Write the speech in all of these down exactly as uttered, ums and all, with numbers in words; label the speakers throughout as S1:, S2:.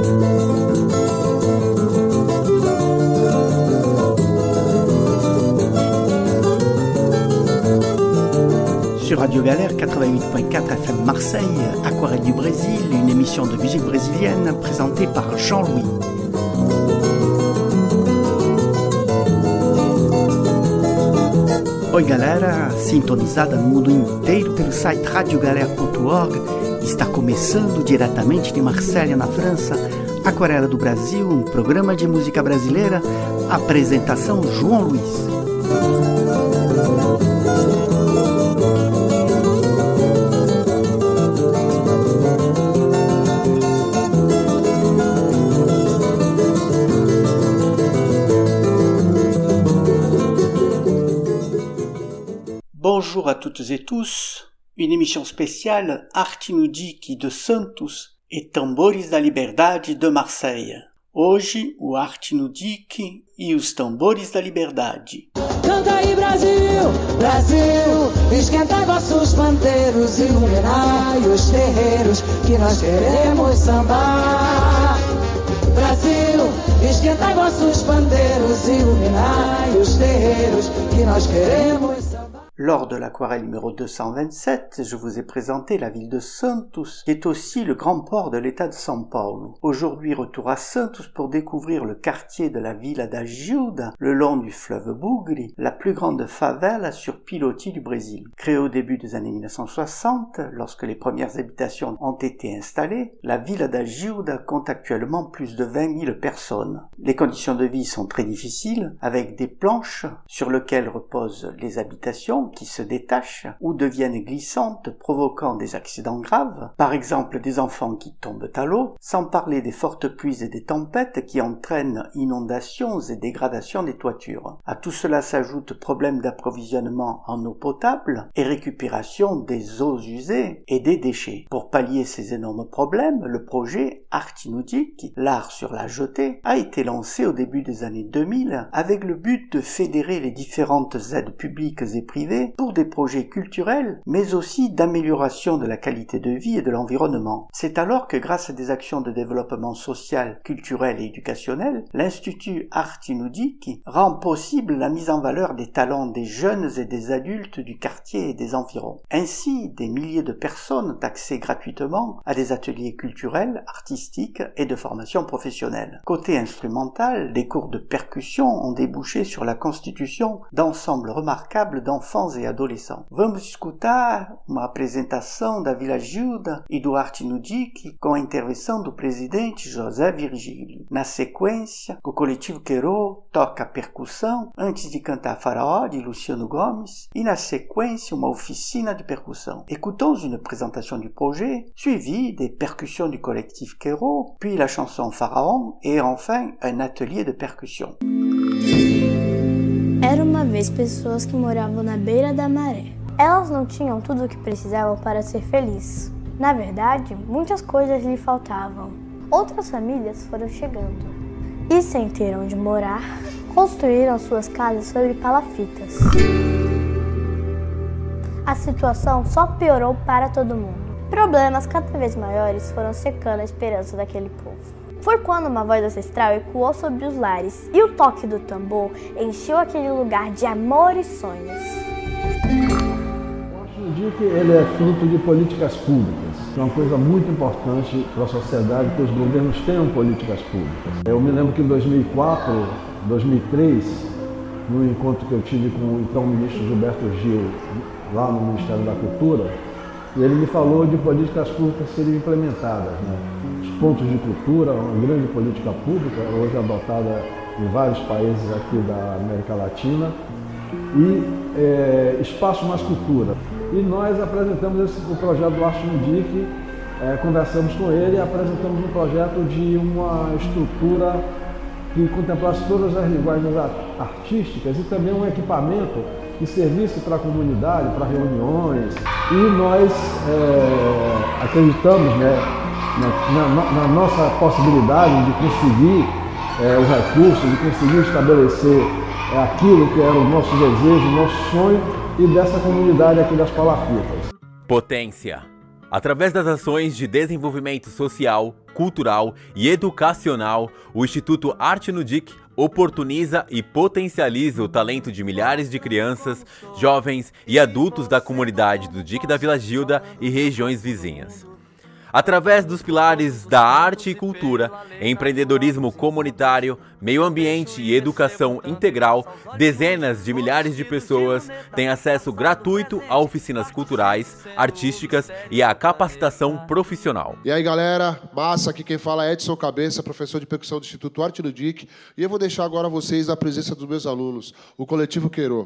S1: Sur Radio Galère quatre-vingt-huit point quatre F M Marseille, Aquarelle du Brésil, une émission de musique brésilienne présentée par Jean-Louis. Oi galera, sintonizada no mundo inteiro pelo site radio galera ponto org, está começando diretamente de Marselha, na França, Aquarela do Brasil, um programa de música brasileira, apresentação João Luiz. Bonjour à toutes et tous, une émission spéciale Arte no Dique de Santos e Tambores da Liberdade de Marseille. Hoje, o Arte no Dique e os Tambores da Liberdade.
S2: Canta aí Brasil, Brasil, esquentai vossos pandeiros, iluminai os terreiros, que nós queremos sambar. Brasil, esquentai vossos pandeiros, iluminai os terreiros, que nós queremos sambar.
S1: Lors de l'aquarelle numéro deux cent vingt-sept, je vous ai présenté la ville de Santos, qui est aussi le grand port de l'état de São Paulo. Aujourd'hui, retour à Santos pour découvrir le quartier de la Vila da Gilda, le long du fleuve Bugre, la plus grande favela sur pilotis du Brésil. Créée au début des années mille neuf cent soixante, lorsque les premières habitations ont été installées, la Vila da Gilda compte actuellement plus de vingt mille personnes. Les conditions de vie sont très difficiles, avec des planches sur lesquelles reposent les habitations, qui se détachent ou deviennent glissantes, provoquant des accidents graves, par exemple des enfants qui tombent à l'eau, sans parler des fortes pluies et des tempêtes qui entraînent inondations et dégradations des toitures. À tout cela s'ajoutent problèmes d'approvisionnement en eau potable et récupération des eaux usées et des déchets. Pour pallier ces énormes problèmes, le projet Arte no Dique, l'art sur la jetée, a été lancé au début des années deux mille avec le but de fédérer les différentes aides publiques et privées pour des projets culturels, mais aussi d'amélioration de la qualité de vie et de l'environnement. C'est alors que grâce à des actions de développement social, culturel et éducationnel, l'Institut Arte no Dique rend possible la mise en valeur des talents des jeunes et des adultes du quartier et des environs. Ainsi, des milliers de personnes ont accès gratuitement à des ateliers culturels, artistiques et de formation professionnelle. Côté instrumental, des cours de percussion ont débouché sur la constitution d'ensembles remarquables d'enfants e adolescentes. Vamos escutar uma apresentação da Vila Gilda e do Arte no Dique com a intervenção do presidente José Virgílio. Na sequência, o coletivo Queiro toca percussão antes de cantar Faraó de Luciano Gomes e na sequência uma oficina de percussão. Écoutons une présentation du projet, suivie des percussions du collectif Queiro, puis la chanson Pharaon et enfin un atelier de percussion.
S3: Era uma vez pessoas que moravam na beira da maré. Elas não tinham tudo o que precisavam para ser felizes. Na verdade, muitas coisas lhe faltavam. Outras famílias foram chegando. E sem ter onde morar, construíram suas casas sobre palafitas. A situação só piorou para todo mundo. Problemas cada vez maiores foram secando a esperança daquele povo. Foi quando uma voz ancestral ecoou sobre os lares e o toque do tambor encheu aquele lugar de amor e sonhos.
S4: Eu acho que ele é fruto de políticas públicas. É uma coisa muito importante para a sociedade que os governos tenham políticas públicas. Eu me lembro que em dois mil e quatro, dois mil e três, no encontro que eu tive com o então ministro Gilberto Gil, lá no Ministério da Cultura, ele me falou de políticas públicas serem implementadas, né? Os pontos de cultura, uma grande política pública, hoje adotada em vários países aqui da América Latina, e é, espaço mais cultura. E nós apresentamos esse, o projeto do Arte no Dique, é, conversamos com ele e apresentamos um projeto de uma estrutura que contemplasse todas as linguagens artísticas e também um equipamento que servisse para a comunidade, para reuniões. E nós é, acreditamos, né, na, na, na nossa possibilidade de conseguir é, o recurso, de conseguir estabelecer é, aquilo que era o nosso desejo, o nosso sonho e dessa comunidade aqui das palafitas.
S5: Potência. Através das ações de desenvolvimento social, cultural e educacional, o Instituto Arte no D I C oportuniza e potencializa o talento de milhares de crianças, jovens e adultos da comunidade do D I C da Vila Gilda e regiões vizinhas. Através dos pilares da arte e cultura, empreendedorismo comunitário, meio ambiente e educação integral, dezenas de milhares de pessoas têm acesso gratuito a oficinas culturais, artísticas e à capacitação profissional.
S6: E aí, galera, massa, aqui quem fala é Edson Cabeça, professor de percussão do Instituto Arte do D I C, e eu vou deixar agora vocês a presença dos meus alunos, o Coletivo Queirô.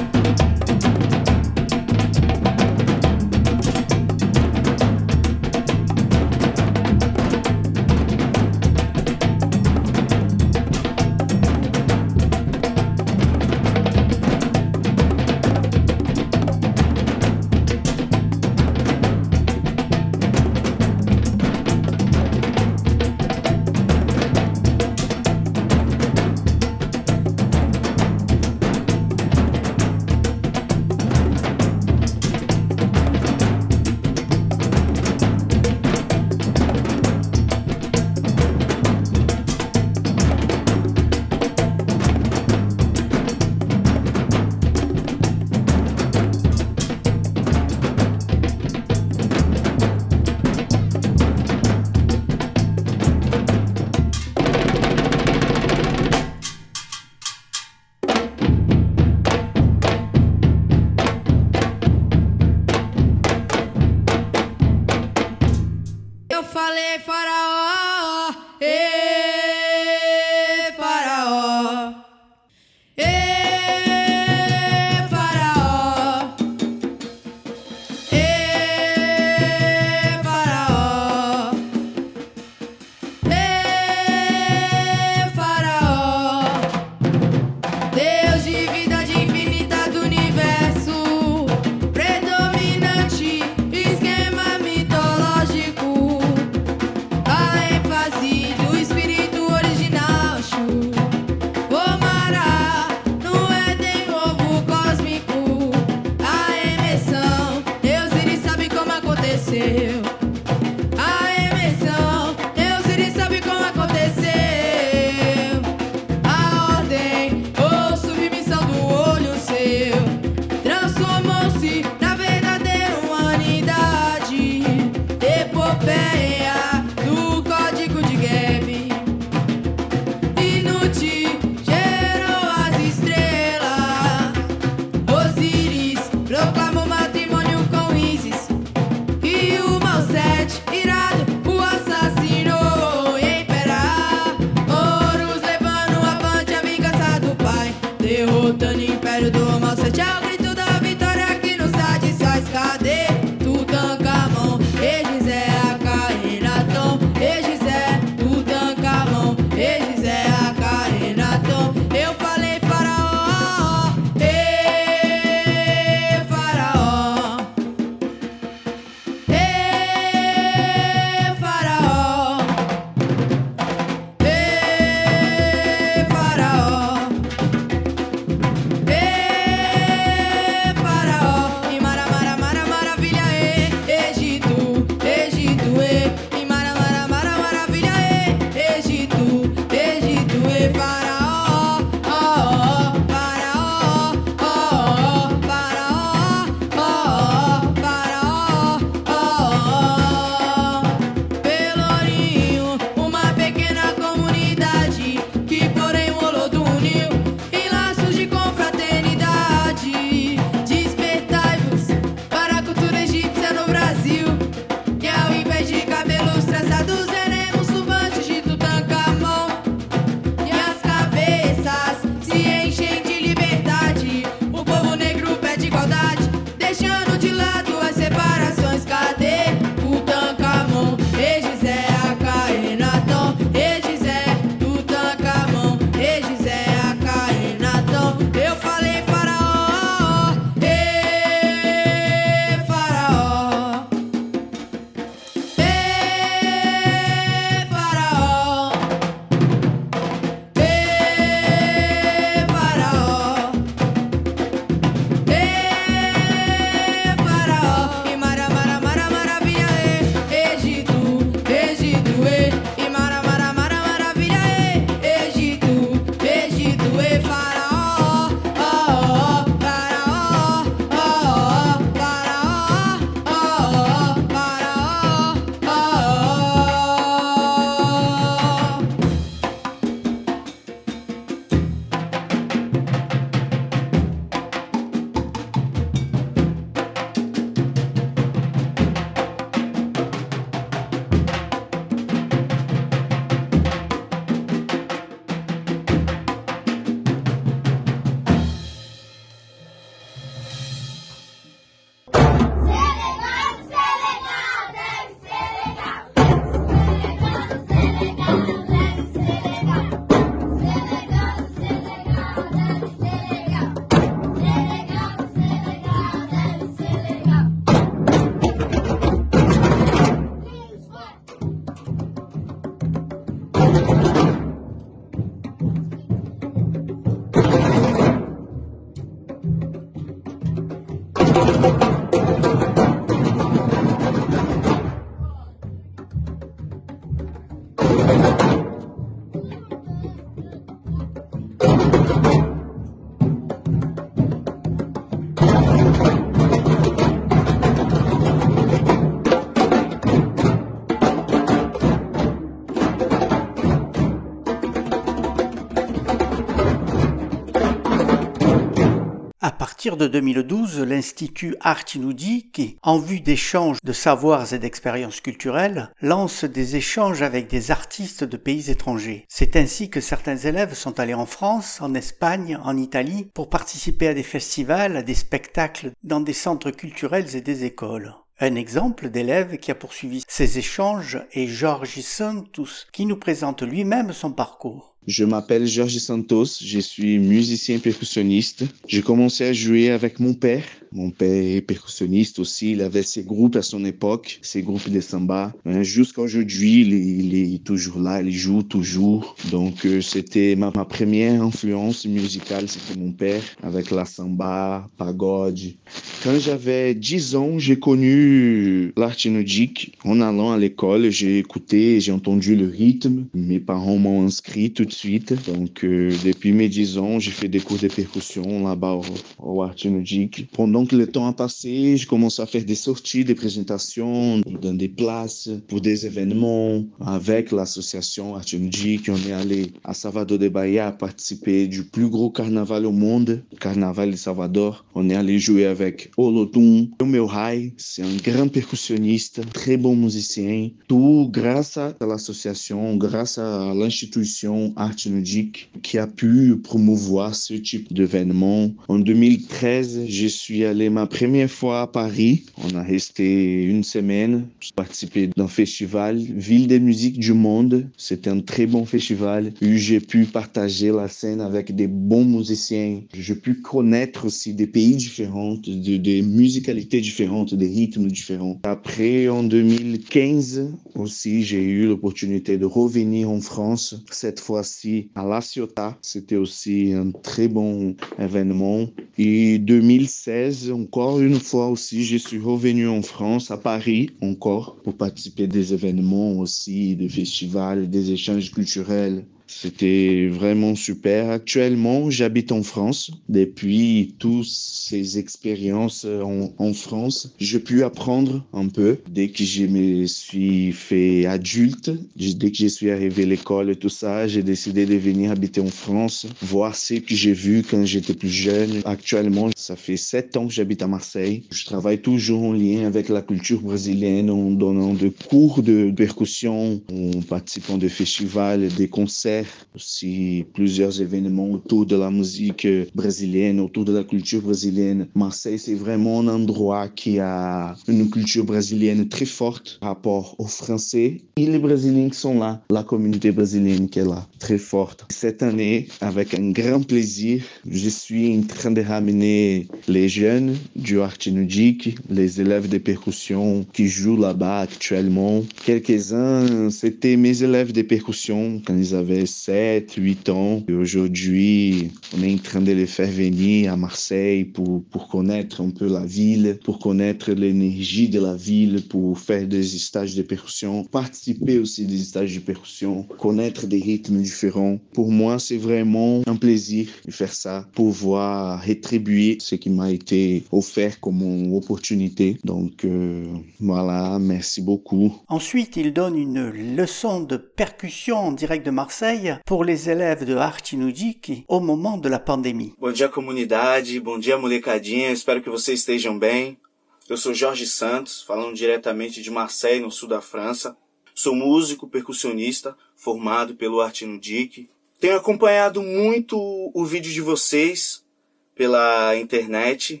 S1: À partir de deux mille douze, l'Institut Art Inudik, en vue d'échanges de savoirs et d'expériences culturelles, lance des échanges avec des artistes de pays étrangers. C'est ainsi que certains élèves sont allés en France, en Espagne, en Italie, pour participer à des festivals, à des spectacles dans des centres culturels et des écoles. Un exemple d'élève qui a poursuivi ces échanges est Jorge Santos, qui nous présente lui-même son parcours.
S7: Je m'appelle Jorge Santos, je suis musicien percussionniste. J'ai commencé à jouer avec mon père. Mon père est percussionniste aussi, il avait ses groupes à son époque, ses groupes de samba. Jusqu'à aujourd'hui, il est, il est toujours là, il joue toujours. Donc euh, c'était ma, ma première influence musicale, c'était mon père, avec la samba, pagode. Quand j'avais dix ans, j'ai connu l'Art Inudik. En allant à l'école, j'ai écouté, j'ai entendu le rythme. Mes parents m'ont inscrit tout de suite. Donc euh, depuis mes dix ans, j'ai fait des cours de percussion là-bas au, au Art Inudik. Pendant que le temps a passé, j'ai commencé à faire des sorties, des présentations dans des places pour des événements avec l'association Art Inudik. On est allé à Salvador de Bahia participer du plus gros carnaval au monde, le carnaval de Salvador. On est allé jouer avec Olodum. O meu pai, c'est un grand percussionniste, très bon musicien. Tout grâce à l'association, grâce à l'institution Art Inudik qui a pu promouvoir ce type d'événement. En deux mille treize, je suis allé ma première fois à Paris. On a resté une semaine. J'ai participé d'un festival, Ville des musiques du monde. C'était un très bon festival où j'ai pu partager la scène avec des bons musiciens. J'ai pu connaître aussi des pays différents, de, des musicalités différentes, des rythmes différents. Après, en deux mille quinze aussi, j'ai eu l'opportunité de revenir en France. Cette fois-ci, à La Ciotat. C'était aussi un très bon événement. Et deux mille seize, encore une fois aussi, je suis revenu en France, à Paris encore, pour participer des événements aussi, des festivals, des échanges culturels. C'était vraiment super. Actuellement, j'habite en France. Depuis toutes ces expériences en, en France, j'ai pu apprendre un peu. Dès que je me suis fait adulte, dès que je suis arrivé à l'école et tout ça, j'ai décidé de venir habiter en France, voir ce que j'ai vu quand j'étais plus jeune. Actuellement, ça fait sept ans que j'habite à Marseille. Je travaille toujours en lien avec la culture brésilienne, en donnant des cours de percussion, en participant de festivals, des concerts, aussi plusieurs événements autour de la musique brésilienne, autour de la culture brésilienne. Marseille, c'est vraiment un endroit qui a une culture brésilienne très forte par rapport aux Français et les Brésiliens qui sont là, la communauté brésilienne qui est là, très forte. Cette année, avec un grand plaisir, je suis en train de ramener les jeunes du Art Inudik, les élèves de percussion qui jouent là-bas actuellement. Quelques-uns, c'était mes élèves de percussion quand ils avaient sept, huit ans. Et aujourd'hui, on est en train de les faire venir à Marseille pour, pour connaître un peu la ville, pour connaître l'énergie de la ville, pour faire des stages de percussion, participer aussi des stages de percussion, connaître des rythmes différents. Pour moi, c'est vraiment un plaisir de faire ça, pouvoir rétribuer ce qui m'a été offert comme opportunité. Donc euh, voilà, merci beaucoup.
S1: Ensuite, il donne une leçon de percussion en direct de Marseille pour les élèves de Art Inudik au moment de la pandémie.
S8: Bom dia, comunidade. Bom dia, molecadinha. Espero que vocês estejam bem. Eu sou Jorge Santos, falando diretamente de Marseille, no sul da França. Sou músico, percussionista, formado pelo Art Inudik. Tenho acompanhado muito o vídeo de vocês pela internet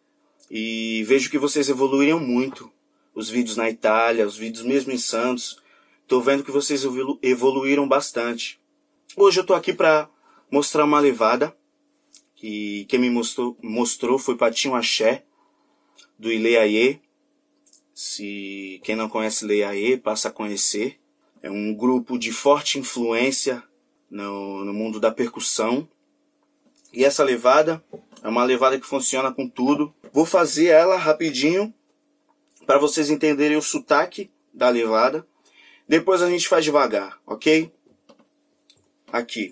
S8: e vejo que vocês evoluíram muito. Os vídeos na Itália, os vídeos mesmo em Santos. Tô vendo que vocês evolu- evoluíram bastante. Hoje eu tô aqui para mostrar uma levada que quem me mostrou, mostrou foi Patinho Axé, do Ileaie. Se quem não conhece Ileaie, passa a conhecer. É um grupo de forte influência no, no mundo da percussão. E essa levada é uma levada que funciona com tudo. Vou fazer ela rapidinho para vocês entenderem o sotaque da levada. Depois a gente faz devagar, ok? Aqui.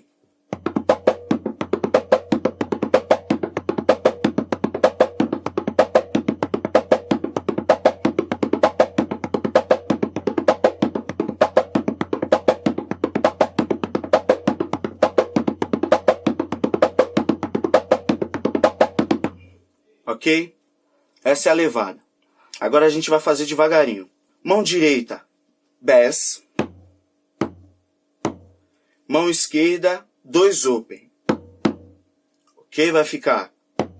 S8: Ok? Essa é a levada. Agora a gente vai fazer devagarinho. Mão direita, bass. Mão esquerda, dois open. Ok? Vai ficar.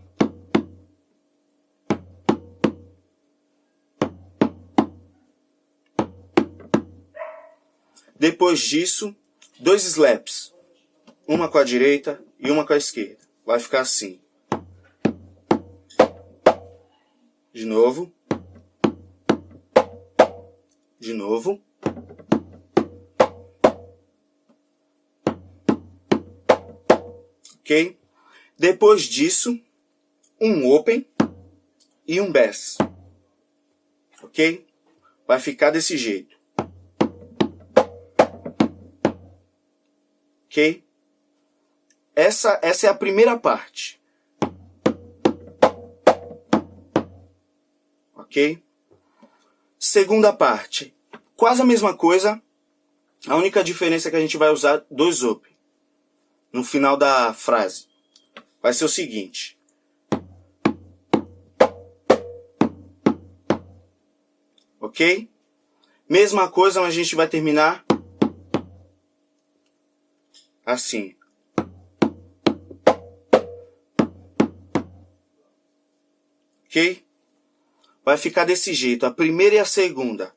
S8: Depois disso, dois slaps. Uma com a direita e uma com a esquerda. Vai ficar assim. De novo. De novo. Ok? Depois disso, um open e um bass. Ok? Vai ficar desse jeito. Ok? Essa, essa é a primeira parte. Ok? Segunda parte. Quase a mesma coisa. A única diferença é que a gente vai usar dois open no final da frase. Vai ser o seguinte. Ok? Mesma coisa, mas a gente vai terminar assim. Ok? Vai ficar desse jeito, a primeira e a segunda.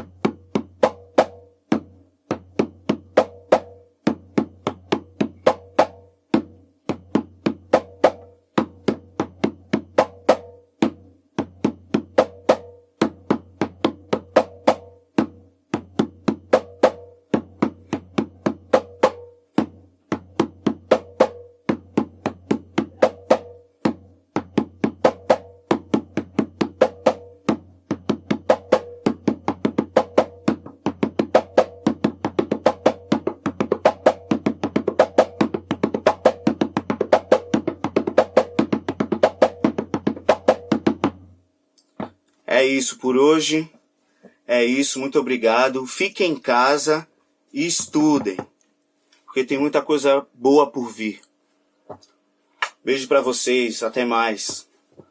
S8: É isso por hoje. É isso, muito obrigado. Fiquem em casa e estudem, porque tem muita coisa boa por vir. Beijo para vocês, até mais.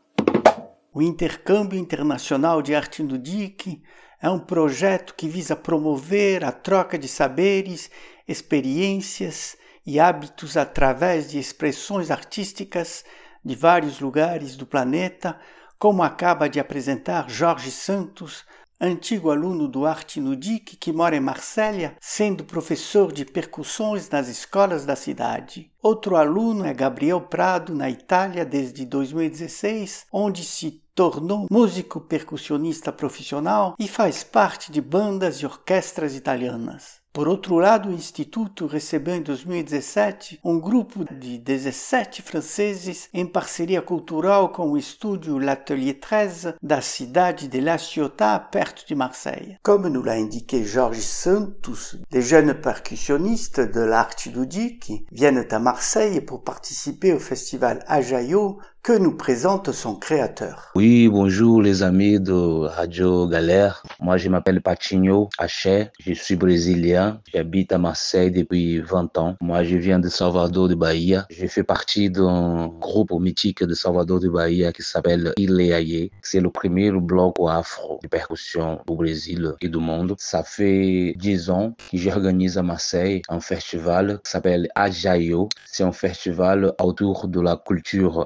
S1: O Intercâmbio Internacional de Arte no D I C é um projeto que visa promover a troca de saberes, experiências e hábitos através de expressões artísticas de vários lugares do planeta, como acaba de apresentar Jorge Santos, antigo aluno do Arte no D I C que mora em Marsella, sendo professor de percussões nas escolas da cidade. Outro aluno é Gabriel Prado, na Itália, desde dois mil e dezesseis, onde se tornou músico percussionista profissional e faz parte de bandas e orquestras italianas. Por outro lado, o Instituto recebeu em dois mil e dezessete um grupo de dezessete franceses em parceria cultural com o estúdio L'Atelier treze da cidade de La Ciotat, perto de Marseille. Comme nous l'a indiqué Jorge Santos, les jeunes percussionnistes de l'Arte du D I C viennent à Marseille pour participer au festival Ajayo que nous présente son créateur.
S9: Oui, bonjour les amis de Radio Galère. Moi, je m'appelle Patinho Aché. Je suis brésilien. J'habite à Marseille depuis vingt ans. Moi, je viens de Salvador de Bahia. Je fais partie d'un groupe mythique de Salvador de Bahia qui s'appelle Ileaye. C'est le premier bloc afro de percussion au Brésil et du monde. Ça fait dix ans que j'organise à Marseille un festival qui s'appelle Ajayo. C'est un festival autour de la culture afro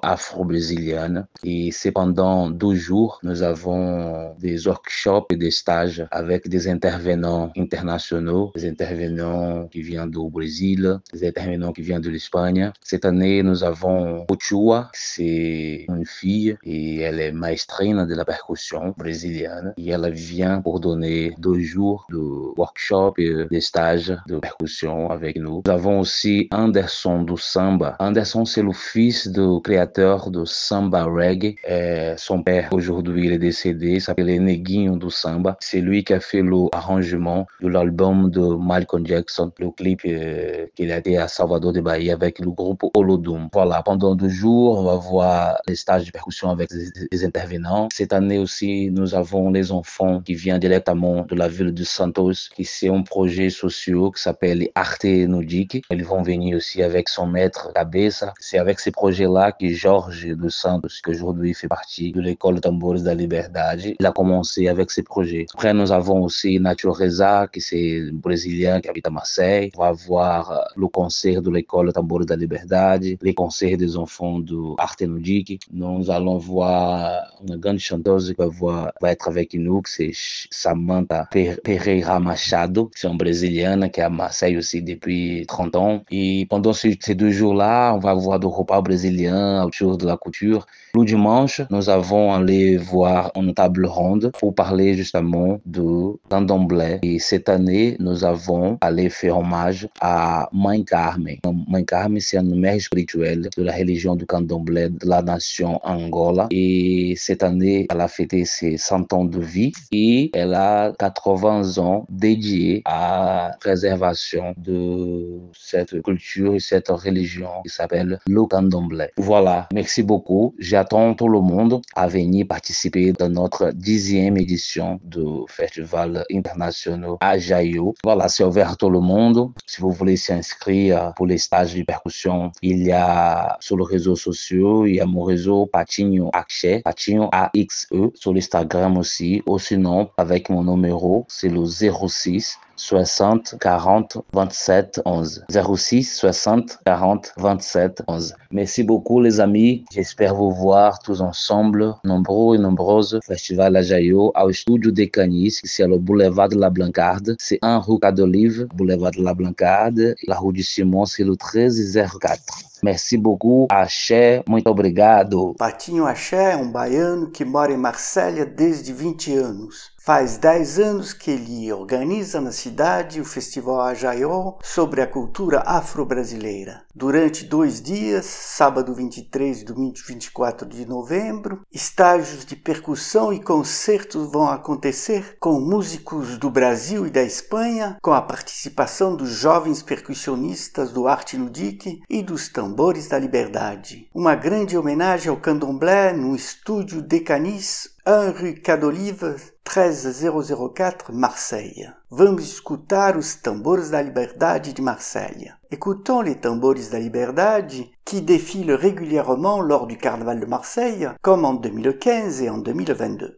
S9: afro-brésilienne. Et c'est pendant deux jours, nous avons des workshops et des stages avec des intervenants internationaux, des intervenants qui viennent du Brésil, des intervenants qui viennent de l'Espagne. Cette année, nous avons Ochua, c'est une fille et elle est maestrine de la percussion brésilienne. Et elle vient pour donner deux jours de workshops et des stages de percussion avec nous. Nous avons aussi Anderson du Samba. Anderson, c'est le fils du créateur de Samba Reggae. Et son père, aujourd'hui, il est décédé. Il s'appelait Neguinho du Samba. C'est lui qui a fait l'arrangement de l'album de Michael Jackson, le clip euh, qu'il a été à Salvador de Bahia avec le groupe Olodum. Voilà, pendant deux jours, on va voir les stages de percussion avec les, les intervenants. Cette année aussi, nous avons les enfants qui viennent directement de la ville de Santos, qui c'est un projet social qui s'appelle Arte no Dique. Ils vont venir aussi avec son maître Cabeça. C'est avec ces projets-là que Jorge dos Santos, qui aujourd'hui fait partie de l'école Tambores da Liberdade, il a commencé avec ces projets. Après, nous avons aussi Natureza, qui c'est un Brésilien qui habite à Marseille. On va voir le concert de l'école Tambores da Liberdade, les concerts des enfants de Arte no Dique. Nous allons voir une grande chanteuse qui va, voir, va être avec nous, qui c'est Samantha Pereira Machado. C'est une Brésilienne qui est à Marseille aussi depuis trente ans. Et pendant ces deux jours-là, on va voir des repas brésiliens autour de la couture. Le dimanche, nous avons allé voir une table ronde pour parler justement de candomblé. Et cette année, nous avons allé faire hommage à Mãe Carmen. Mãe Carmen, c'est une mère spirituelle de la religion du candomblé de la nation Angola. Et cette année, elle a fêté ses cent ans de vie et elle a quatre-vingts ans dédiés à la préservation de cette culture et cette religion qui s'appelle le candomblé. Voilà, merci beaucoup. J'attends tout le monde à venir participer dans notre dixième édition du Festival international à Jaio. Voilà, c'est ouvert à tout le monde. Si vous voulez s'inscrire pour les stages de percussion, il y a sur les réseaux sociaux, il y a mon réseau Patinho Axé, Patinho A X E, sur l'Instagram aussi, ou sinon avec mon numéro, c'est le zéro six soixante quarante vingt-sept onze. zéro six soixante quarante vingt-sept onze. Merci beaucoup les amis. J'espère vous voir tous ensemble, nombreux et nombreuses, au Festival à Jaio, au Studio de Canis, qui c'est le boulevard de la Blancarde. C'est un rue d'Olive, boulevard de la Blancarde. La rue du Simon, c'est le treize zéro quatre. Merci beaucoup. Axé, muito obrigado.
S1: Patinho Axé é um baiano que mora em Marsella desde vinte anos. Faz dez anos que ele organiza na cidade o Festival Ajaió sobre a cultura afro-brasileira. Durante dois dias, sábado vinte e três e domingo vinte e quatro de novembro, estágios de percussão e concertos vão acontecer com músicos do Brasil e da Espanha, com a participação dos jovens percussionistas do Arte no Dique e dos Tambores da Liberdade. Uma grande homenagem ao candomblé no estúdio de Canis, um rue d'Olive, treze zero zero quatro, Marseille. Vamos escutar os Tambores da Liberdade de Marseille. Écoutons les Tambores da Liberdade qui défilent régulièrement lors du Carnaval de Marseille, comme en deux mille quinze et en deux mille vingt-deux.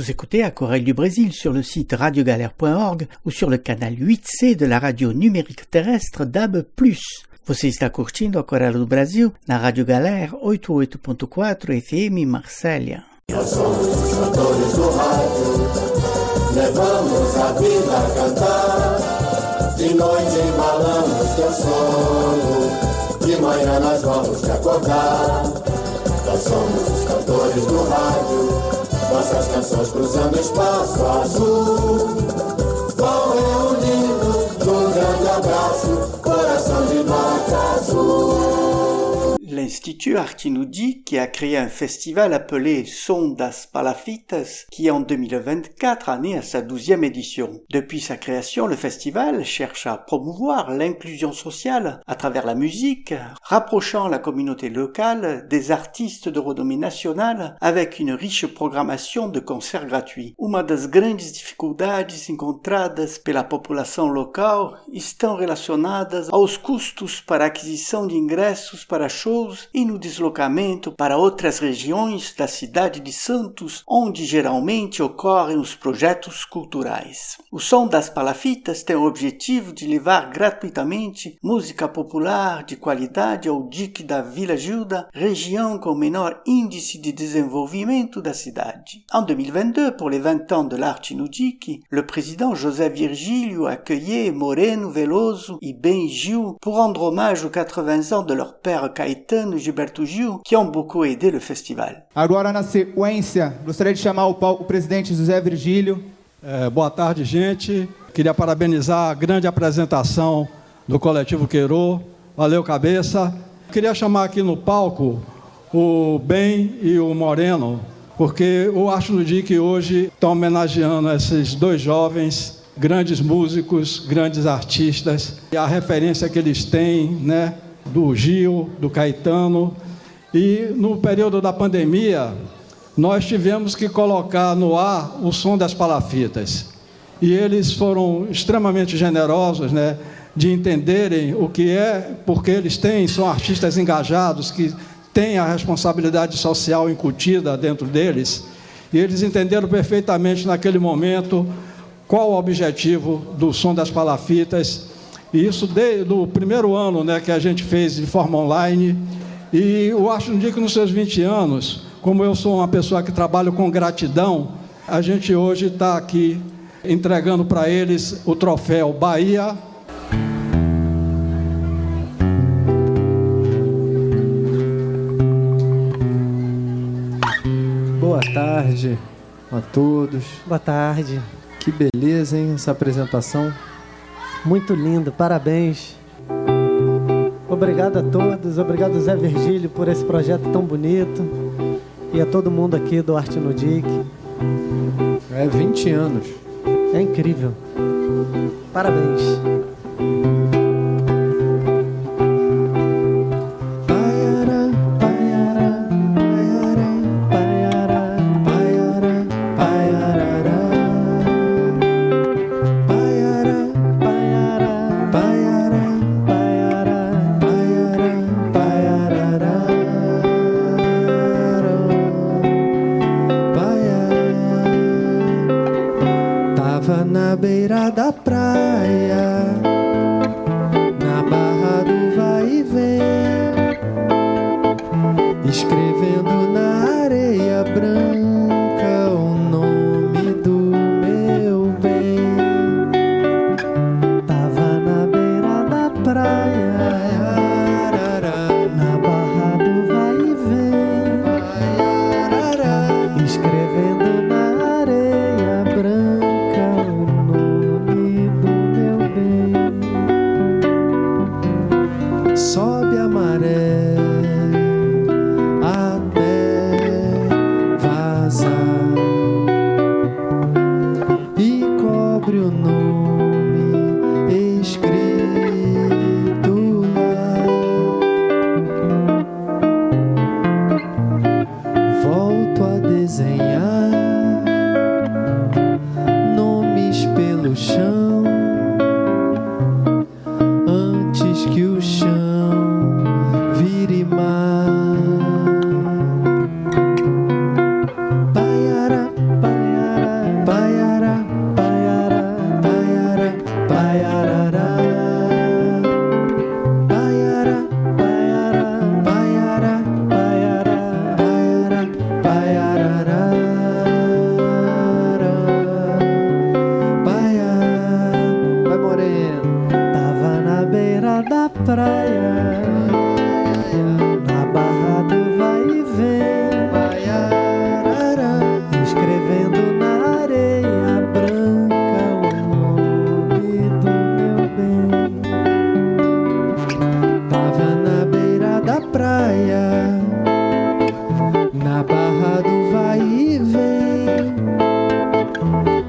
S1: Vous écoutez Aquarelle du Brésil sur le site radio galère point org ou sur le canal huit C de la radio numérique terrestre D A B plus. Você está curtindo Aquarela do Brasil na Rádio Galera oitenta e oito ponto quatro F M Marsella.
S10: Nós somos os cantores do rádio, levamos a vida a cantar. De noite embalamos teu sono, de manhã nós vamos te acordar. Nós somos os cantores do rádio, nossas canções cruzando espaço azul. Vão reunindo num grande abraço, coração de nota azul.
S1: L'Institut Artinudi a créé un festival appelé Son das Palafitas qui en deux mille vingt-quatre en est à sa douzième édition. Depuis sa création, le festival cherche à promouvoir l'inclusion sociale à travers la musique, rapprochant la communauté locale des artistes de renommée nationale avec une riche programmation de concerts gratuits. Uma das grandes dificuldades encontradas pela população local estão relacionadas aos custos para a aquisição de ingressos para shows e no deslocamento para outras regiões da cidade de Santos, onde geralmente ocorrem os projetos culturais. O Som das Palafitas tem o objetivo de levar gratuitamente música popular de qualidade ao D I C da Vila Gilda, região com menor índice de desenvolvimento da cidade. En deux mille vingt-deux, pour les vingt ans de l'Arte no D I C, le président José Virgílio accueillait Moreno Veloso e Ben Gil pour rendre hommage aux quatre-vingts ans de leur père Caetano e Gilberto Gil, que ont beaucoup aidé le festival.
S11: Agora, na sequência, gostaria de chamar o, o presidente José Virgílio.
S4: É, boa tarde, gente. Queria parabenizar a grande apresentação do Coletivo Queirô. Valeu, cabeça. Queria chamar aqui no palco o Ben e o Moreno, porque o Arte no D I C hoje está homenageando esses dois jovens, grandes músicos, grandes artistas, e a referência que eles têm, né, do Gil, do Caetano. E no período da pandemia, nós tivemos que colocar no ar o Som das Palafitas. E eles foram extremamente generosos, né, de entenderem o que é, porque eles têm, são artistas engajados, que têm a responsabilidade social incutida dentro deles. E eles entenderam perfeitamente naquele momento qual o objetivo do Som das Palafitas. E isso desde o primeiro ano, né, que a gente fez de forma online. E eu acho um dia que nos seus vinte anos, como eu sou uma pessoa que trabalha com gratidão, a gente hoje está aqui entregando para eles o troféu Bahia.
S12: Boa tarde a todos.
S13: Boa tarde.
S12: Que beleza, hein, essa apresentação.
S13: Muito lindo, parabéns. Obrigado a todos, obrigado Zé Virgílio por esse projeto tão bonito e a todo mundo aqui do Arte no D I C.
S12: É vinte anos.
S13: É incrível. Parabéns.
S12: Na beira da praia, na barra do vai e vem, escrevendo na areia branca o nome do meu bem. Tava na beira da praia, na barra do vai e vem, escrevendo na areia branca. Sobe a maré até vazar e cobre o nome escrito lá. Volto a desenhar nomes pelo chão antes que o chão vire mar. Baiara, baiara,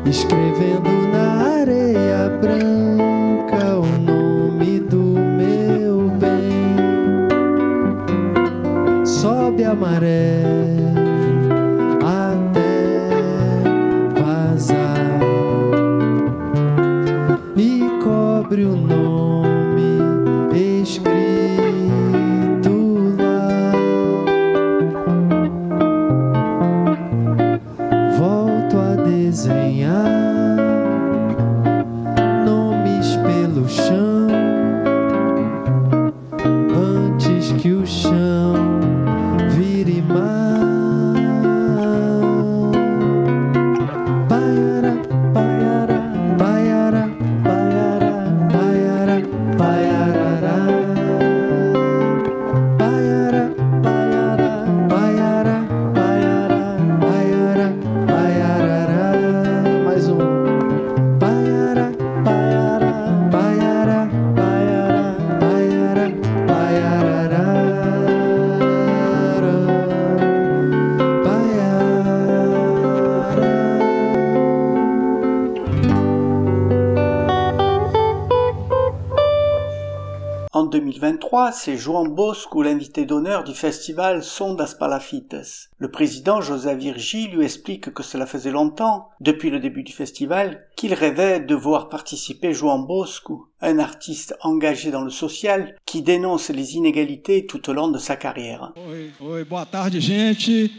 S12: escrevendo na areia branca o nome do meu bem. Sobe a maré até vazar e cobre o nome escrito lá. Volto a desenhar nomes pelo chão antes que o chão vire mar. Baiara, baiara, baiara, baiara, baiara, baiarará. Baiara, baiara, baiara, baiara, baiara, baiarará. Mais um. Baiara, baiara, baiara, baiara, baiara, baiarará.
S1: En deux mille vingt-trois, c'est João Bosco, l'invité d'honneur du festival Som das Palafitas. Le président José Virgílio lui explique que cela faisait longtemps, depuis le début du festival, qu'il rêvait de voir participer João Bosco, un artiste engagé dans le social qui dénonce les inégalités tout au long de sa carrière.
S14: Oi, oi, boa tarde, gente.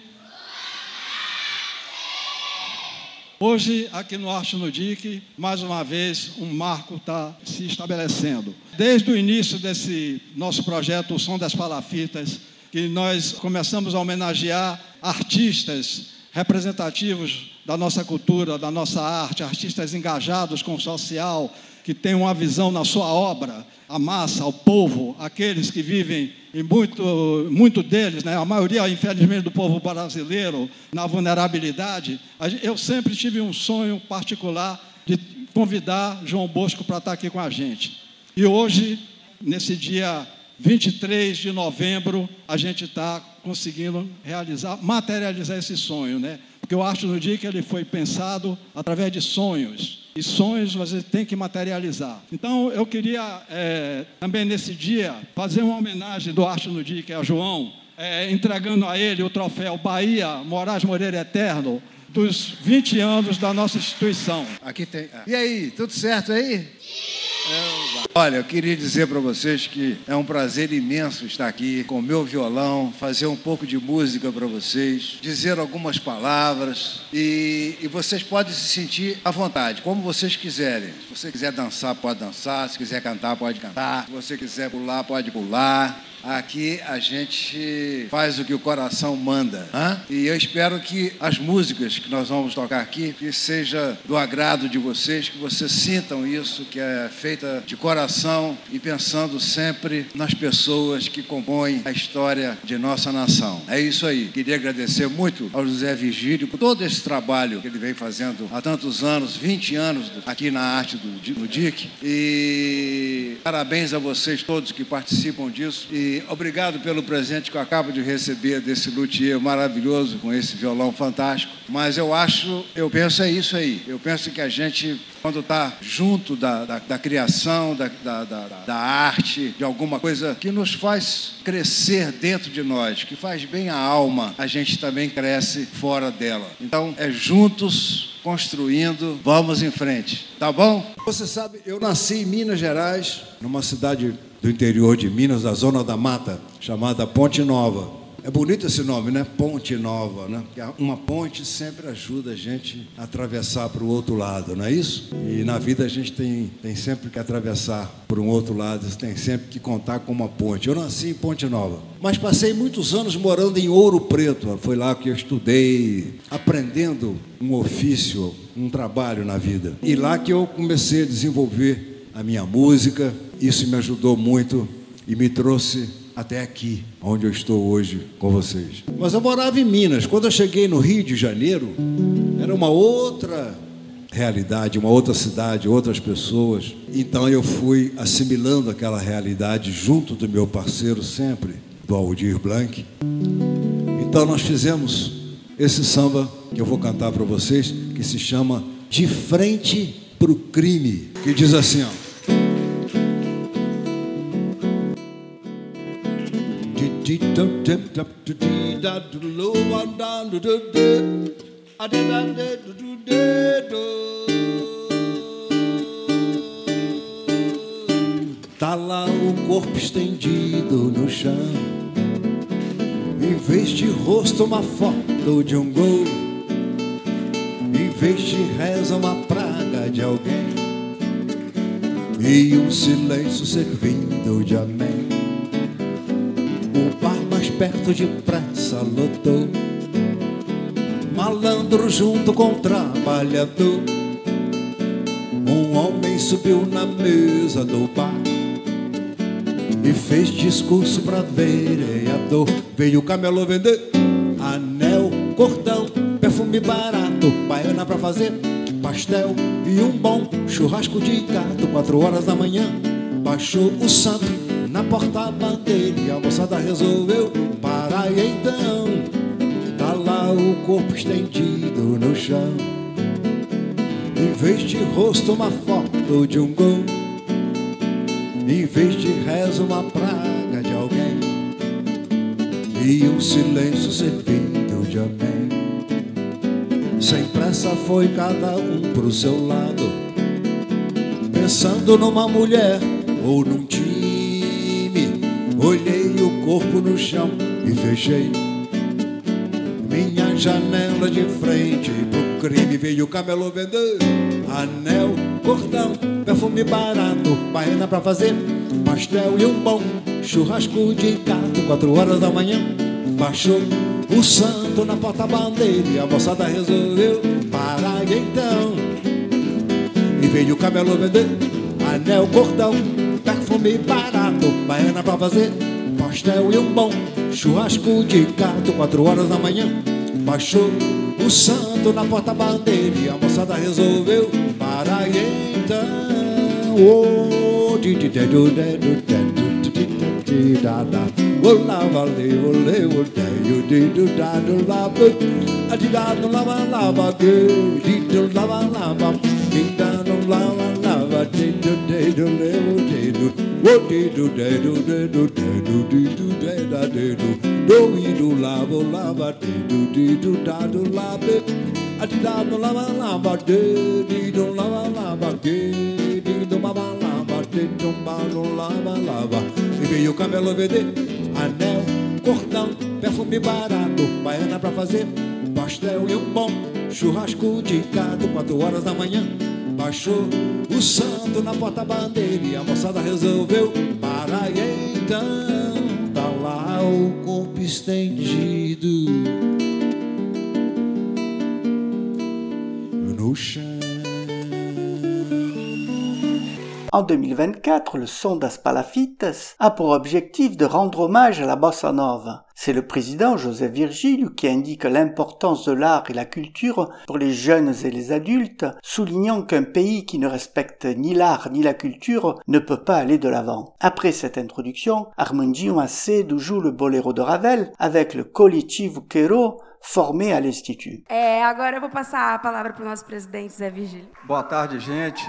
S14: Hoje, aqui no Arte no D I C, mais uma vez, um marco está se estabelecendo. Desde o início desse nosso projeto, o Som das Palafitas, que nós começamos a homenagear artistas representativos da nossa cultura, da nossa arte, artistas engajados com o social, que têm uma visão na sua obra, a massa, o povo, aqueles que vivem, e muito, muito deles, né, a maioria, infelizmente, do povo brasileiro, na vulnerabilidade. Eu sempre tive um sonho particular de convidar João Bosco para estar aqui com a gente. E hoje, nesse dia vinte e três de novembro, a gente está conseguindo realizar, materializar esse sonho, né? Porque o Arte no D I C ele foi pensado através de sonhos. E sonhos você tem que materializar. Então, eu queria, é, também nesse dia, fazer uma homenagem do Arte no D I C a João, é, entregando a ele o troféu Bahia Moraes Moreira Eterno, dos vinte anos da nossa instituição.
S15: Aqui tem. E aí, tudo certo aí? Olha, eu queria dizer para vocês que é um prazer imenso estar aqui com o meu violão, fazer um pouco de música para vocês, dizer algumas palavras e, e vocês podem se sentir à vontade, como vocês quiserem. Se você quiser dançar, pode dançar. Se quiser cantar, pode cantar. Se você quiser pular, pode pular. Aqui a gente faz o que o coração manda, hein? E eu espero que as músicas que nós vamos tocar aqui, que seja do agrado de vocês, que vocês sintam isso, que é feita de coração e pensando sempre nas pessoas que compõem a história de nossa nação. É isso aí. Queria agradecer muito ao José Virgílio por todo esse trabalho que ele vem fazendo há tantos anos, vinte anos aqui na arte do, do D I C. E parabéns a vocês todos que participam disso. E obrigado pelo presente que eu acabo de receber desse luthier maravilhoso com esse violão fantástico. Mas eu acho, eu penso é isso aí. Eu penso que a gente, quando está junto da, da, da criação, da, da, da, da arte, de alguma coisa que nos faz crescer dentro de nós, que faz bem à alma, a gente também cresce fora dela. Então, é juntos, construindo, vamos em frente. Tá bom?
S4: Você sabe, eu nasci em Minas Gerais, numa cidade do interior de Minas, da Zona da Mata, chamada Ponte Nova. É bonito esse nome, né? Ponte Nova, né? Porque uma ponte sempre ajuda a gente a atravessar para o outro lado, não é isso? E na vida a gente tem, tem sempre que atravessar para um outro lado, tem sempre que contar com uma ponte. Eu nasci em Ponte Nova, mas passei muitos anos morando em Ouro Preto. Foi lá que eu estudei, aprendendo um ofício, um trabalho na vida. E lá que eu comecei a desenvolver a minha música. Isso me ajudou muito e me trouxe até aqui, onde eu estou hoje com vocês. Mas eu morava em Minas. Quando eu cheguei no Rio de Janeiro, era uma outra realidade, uma outra cidade, outras pessoas. Então eu fui assimilando aquela realidade junto do meu parceiro sempre, do Aldir Blanc. Então nós fizemos esse samba que eu vou cantar para vocês, que se chama
S15: de frente pro crime, que diz assim, ó. Tá lá o corpo estendido no chão, em vez de rosto uma foto de um gol, em vez de reza uma praga de alguém, e um silêncio servindo de amém. O bar mais perto depressa lotou, malandro junto com o trabalhador. Um homem subiu na mesa do bar e fez discurso pra vereador. Veio o camelô vender anel, cordão, perfume barato, baiana pra fazer pastel e um bom churrasco de gato. Quatro horas da manhã baixou o santo na porta-bandeira e a moçada resolveu parar. E então tá lá o corpo estendido no chão, em vez de rosto uma foto de um gol, em vez de reza uma praga de alguém, e um silêncio servindo de amém. Sem pressa foi cada um pro seu lado, pensando numa mulher ou num time. Olhei o corpo no chão e fechei minha janela de frente pro crime. Veio o camelô vender anel, cordão, perfume barato, baiana pra fazer pastel e um bom churrasco de gato. Quatro horas da manhã baixou o santo na porta-bandeira e a moçada resolveu parar. E então e veio o camelô vender anel, cordão, perfume barato, baiana pra fazer pastel e um bom churrasco de gato. Quatro horas da manhã baixou o santo na porta-bandeira e a moçada resolveu parar. E então oh, di di di do di do di da da olá valeu olê olê di do da do lá a di da do lá lá que di do lá lá di da do lá lá di do di do le di do o di do di do di do di do di do di da di do do i do lá lá di do di do da do lá a di da do lá lá di di do lá lá que di do ba lá di do ba do lá lá. E veio o camelô vender anel, cordão, perfume barato, baiana pra fazer pastel e um bom churrasco de gato. Quatro horas da manhã baixou o santo na porta-bandeira e a moçada resolveu parar. E então tá lá o corpo estendido no chão.
S1: En deux mille vingt-quatre, le son das Palafitas a pour objectif de rendre hommage à la bossa nova. C'est le président José Virgílio qui indique l'importance de l'art et la culture pour les jeunes et les adultes, soulignant qu'un pays qui ne respecte ni l'art ni la culture ne peut pas aller de l'avant. Après cette introduction, Armandinho Macedo joue le boléro de Ravel avec le Coletivo Quero, formé à l'Institut.
S16: É, agora eu vou passar a palavra para o nosso presidente Zé Virgílio.
S14: Boa tarde, gente.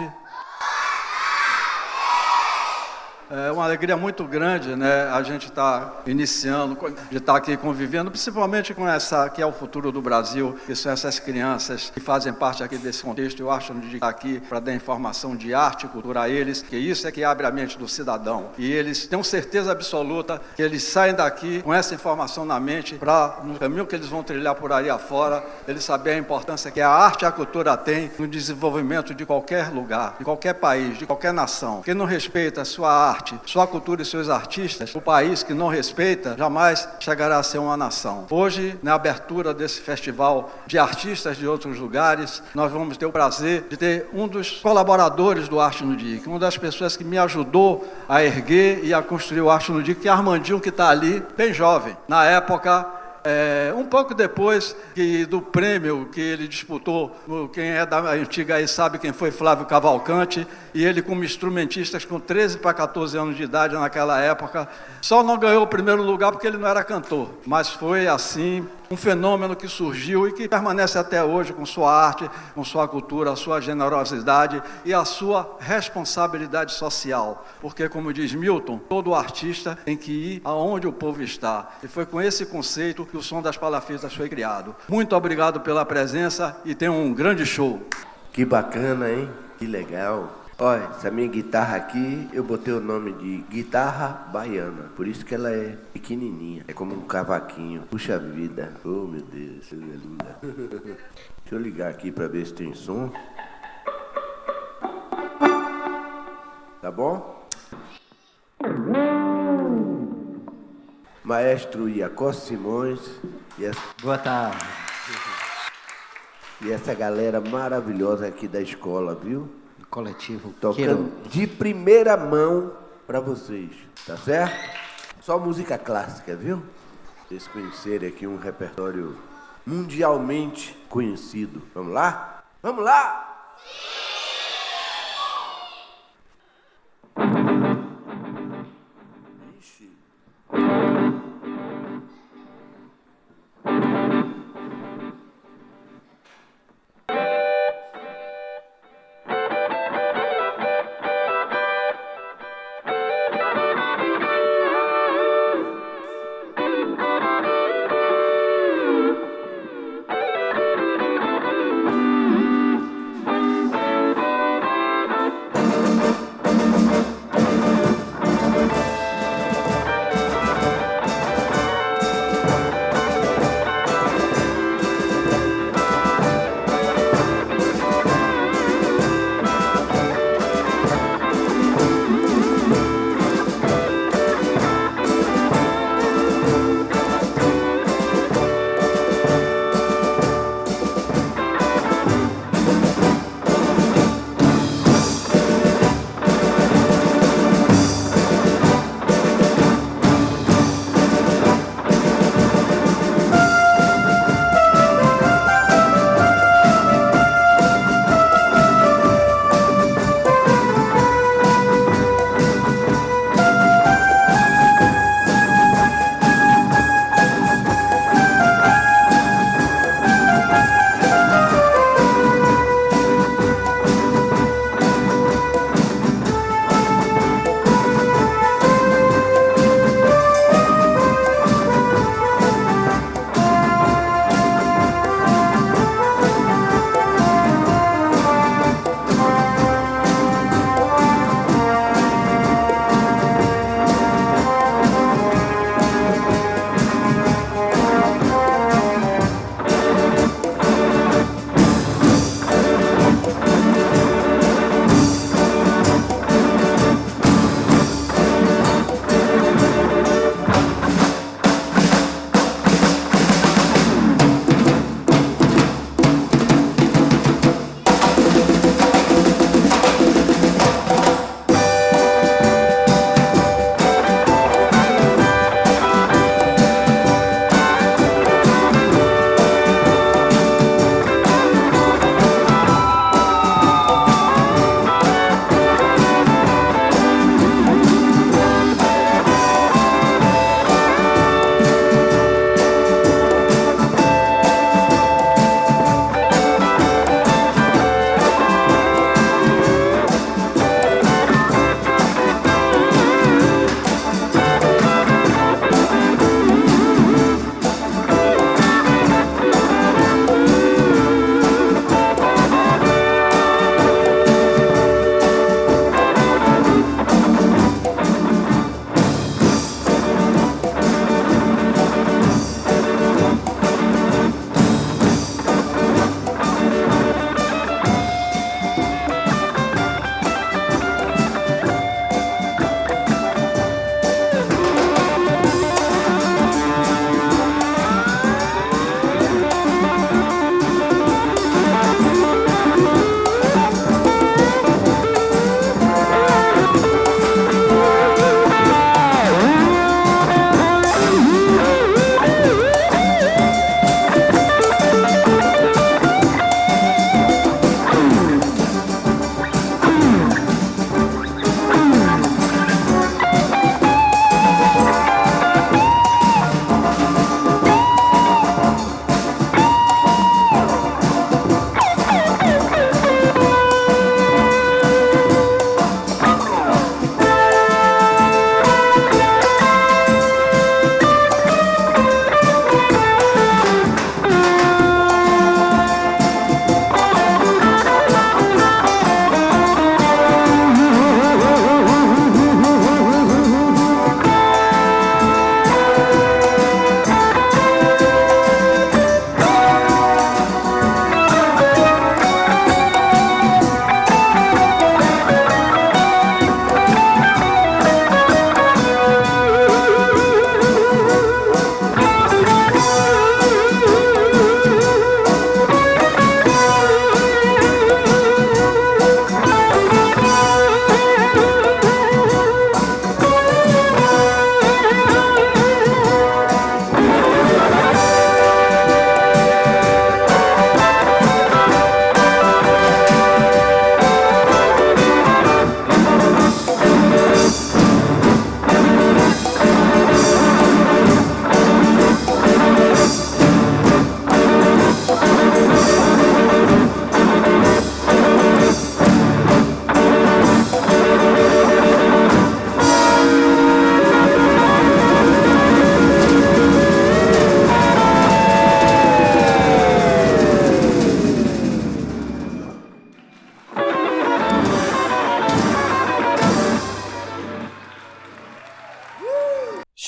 S14: É uma alegria muito grande, né, a gente estar iniciando, de estar aqui convivendo, principalmente com essa que é o futuro do Brasil, que são essas crianças que fazem parte aqui desse contexto. Eu acho de estar aqui para dar informação de arte e cultura a eles, que isso é que abre a mente do cidadão. E eles têm certeza absoluta que eles saem daqui com essa informação na mente, para no caminho que eles vão trilhar por aí afora, eles saberem a importância que a arte e a cultura têm no desenvolvimento de qualquer lugar, de qualquer país, de qualquer nação. Quem não respeita a sua arte, sua cultura e seus artistas, o país que não respeita jamais chegará a ser uma nação. Hoje, na abertura desse festival de artistas de outros lugares, nós vamos ter o prazer de ter um dos colaboradores do Arte no D I C, uma das pessoas que me ajudou a erguer e a construir o Arte no D I C, que é Armandinho, que está ali, bem jovem. Na época, É, um pouco depois que, do prêmio que ele disputou, quem é da antiga aí sabe quem foi, Flávio Cavalcante, e ele como instrumentista com treze para quatorze anos de idade naquela época, só não ganhou o primeiro lugar porque ele não era cantor, mas foi assim um fenômeno que surgiu e que permanece até hoje com sua arte, com sua cultura, a sua generosidade e a sua responsabilidade social. Porque, como diz Milton, todo artista tem que ir aonde o povo está. E foi com esse conceito que o Som das Palafitas foi criado. Muito obrigado pela presença e tenham um grande show.
S17: Que bacana, hein? Que legal. Olha, essa minha guitarra aqui, eu botei o nome de guitarra baiana. Por isso que ela é pequenininha. É como um cavaquinho. Puxa vida. Oh, meu Deus. Coisa linda. Deixa eu ligar aqui para ver se tem som. Tá bom? Maestro Iacó Simões. E essa... Boa tarde. E essa galera maravilhosa aqui da escola, viu?
S18: Coletivo
S17: tocando de primeira mão para vocês, tá certo? Só música clássica, viu? Vocês conhecerem aqui um repertório mundialmente conhecido. Vamos lá? Vamos lá! Ixi.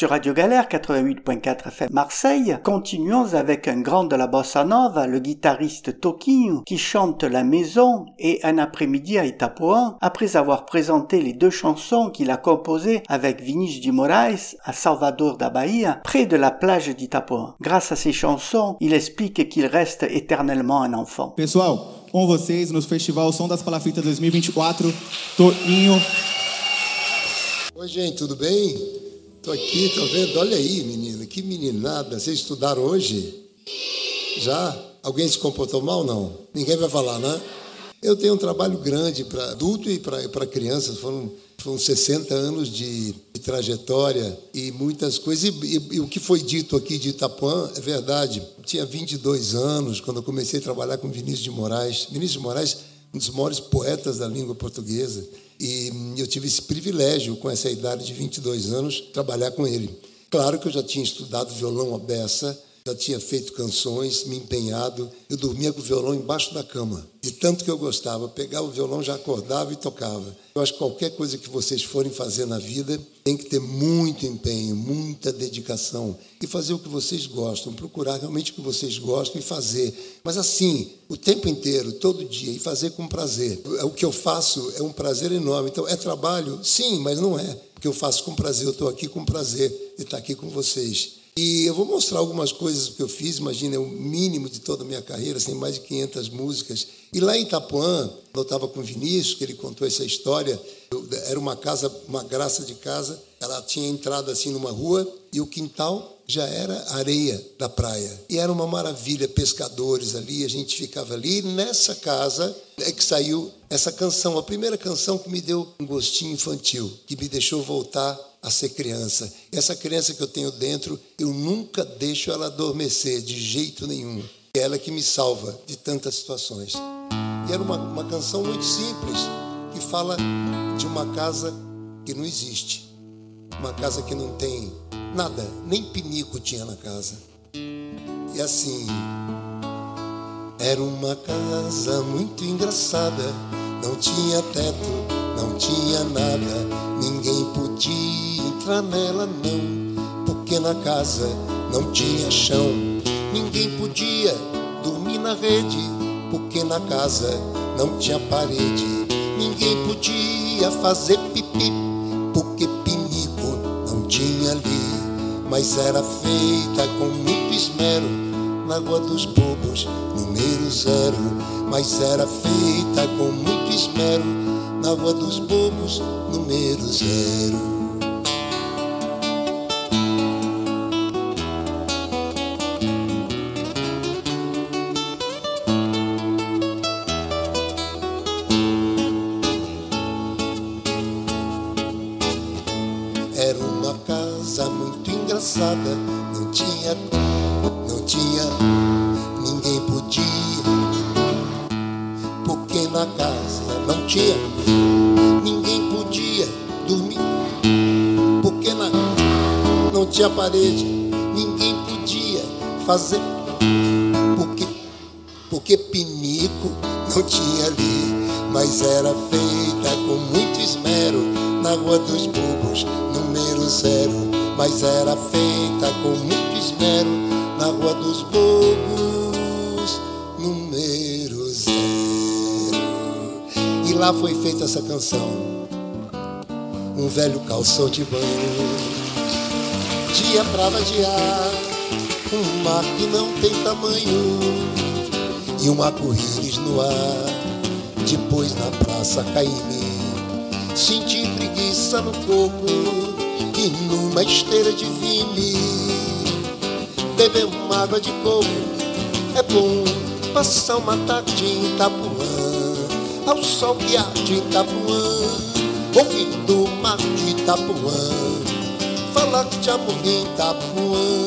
S1: Sur Radio Galère quatre-vingt-huit point quatre F M Marseille, continuons avec un grand de la bossa nova, le guitariste Toquinho, qui chante La Maison et Un après-midi à Itapuã, après avoir présenté les deux chansons qu'il a composées avec Vinícius de Moraes à Salvador da Bahia, près de la plage d'Itapuã. Grâce à ces chansons, il explique qu'il reste éternellement un enfant.
S11: Pessoal, com vocês no Festival Som das Palafitas dois mil e vinte e quatro, Toquinho.
S18: Oi, gente, tudo bem? Tô aqui, tá vendo? Olha aí, menina, que meninada. Vocês estudaram hoje? Já? Alguém se comportou mal? Não? Ninguém vai falar, né? Eu tenho um trabalho grande para adulto e para crianças. Foram, foram sessenta anos de, de trajetória e muitas coisas. E, e, e o que foi dito aqui de Itapuã é verdade. Eu tinha vinte e dois anos quando eu comecei a trabalhar com Vinícius de Moraes. Vinícius de Moraes, um dos maiores poetas da língua portuguesa. E eu tive esse privilégio, com essa idade de vinte e dois anos, trabalhar com ele. Claro que eu já tinha estudado violão à beça, já tinha feito canções, me empenhado. Eu dormia com o violão embaixo da cama, de tanto que eu gostava. Pegava o violão, já acordava e tocava. Eu acho que qualquer coisa que vocês forem fazer na vida tem que ter muito empenho, muita dedicação e fazer o que vocês gostam, procurar realmente o que vocês gostam e fazer. Mas assim, o tempo inteiro, todo dia, e fazer com prazer. O que eu faço é um prazer enorme. Então, é trabalho? Sim, mas não é. Porque eu faço com prazer, eu estou aqui com prazer de estar aqui com vocês. E eu vou mostrar algumas coisas que eu fiz, imagina, é o mínimo de toda a minha carreira, tem mais de quinhentas músicas. E lá em Itapuã, eu estava com o Vinícius, que ele contou essa história, eu, era uma casa, uma graça de casa, ela tinha entrado assim numa rua e o quintal já era areia da praia. E era uma maravilha, pescadores ali, a gente ficava ali. E nessa casa é que saiu essa canção, a primeira canção que me deu um gostinho infantil, que me deixou voltar a ser criança. Essa criança que eu tenho dentro, eu nunca deixo ela adormecer, de jeito nenhum. É ela que me salva de tantas situações. E era uma, uma canção muito simples, que fala de uma casa que não existe. Uma casa que não tem nada, nem pinico tinha na casa. E assim, era uma casa muito engraçada, não tinha teto, não tinha nada, ninguém podia entrar nela não, porque na casa não tinha chão. Ninguém podia dormir na rede, porque na casa não tinha parede. Ninguém podia fazer pipi, porque pinico não tinha ali. Mas era feita com muito esmero, na Rua dos Bobos, número zero. Mas era feita com muito esmero, na Rua dos Bobos, número zero. Era uma casa muito engraçada, não tinha, não tinha, ninguém podia, porque na casa não tinha, ninguém podia dormir, porque na não tinha parede, ninguém podia fazer, porque, porque pinico não tinha ali, mas era feita com muito esmero, na Rua dos Bobos, número zero. Mas era feita com muito esmero, na Rua dos Bobos, número zero. E lá foi feita essa canção, um velho calção de banho, dia pra vadiar, um mar que não tem tamanho, e um arco-íris no ar. Depois na praça caí em mim, senti preguiça no corpo, e numa esteira de vime beber uma água de coco. É bom passar uma tarde em Itapuã, ao sol que arde em Itapuã, ouvindo o mar de Itapuã, falar de amor em Itapuã.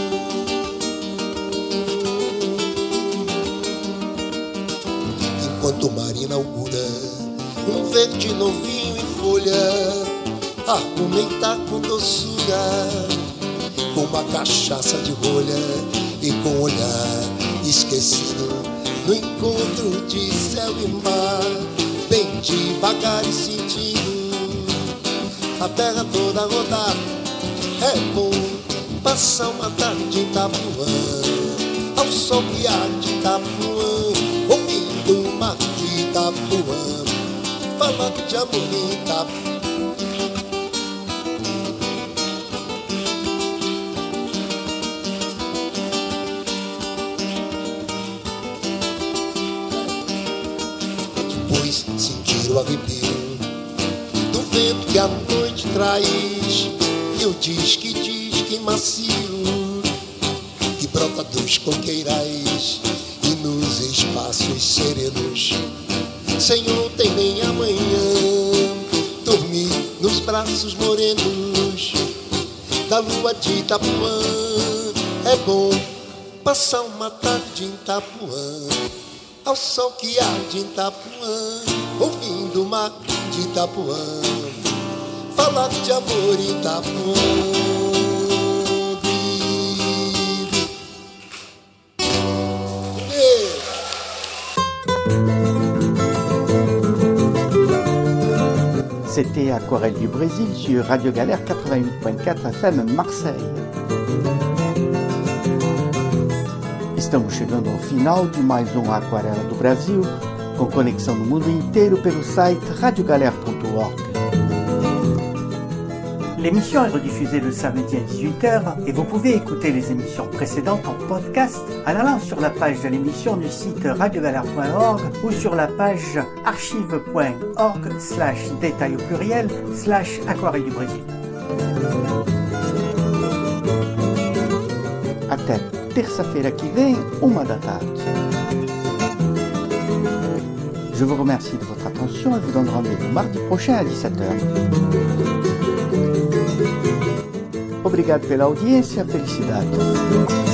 S18: Enquanto o mar inaugura um verde novinho em folha, argumentar com doçura, com uma cachaça de rolha e com um olhar esquecido, no encontro de céu e mar, bem devagar e sentindo a terra toda rodar, É bom passar uma tarde em Itapuã, ao sol que há de Itapuã, ouvindo o mar de Itapuã, falar de amor em Itapuã. Depois sentir o arrepio do vento que a noite traz, e o diz que diz que macio, que brota dos coqueirais e nos espaços serenos. Senhor, tem nem amanhã, dormir nos braços morenos da lua de Itapuã. É bom passar uma tarde em Itapuã, ao sol que há de Itapuã, ouvindo o mar de Itapuã, falar de amor em Itapuã.
S1: C'était Aquarelle du Brésil sur Radio Galère quatre-vingt-huit point quatre F M Marseille. Estamos chegando ao final de mais um Aquarela do Brasil, com conexão no mundo inteiro pelo site radio galère point org. L'émission est rediffusée le samedi à dix-huit heures et vous pouvez écouter les émissions précédentes en podcast en allant sur la page de l'émission du site radio galère point org ou sur la page archive point org slash détail au pluriel slash aquarelle du Brésil. Até terça-feira que vem, uma da tarde. Je vous remercie de votre attention et vous donne rendez-vous mardi prochain à dix-sept heures. Obrigado pela audiência, felicidades.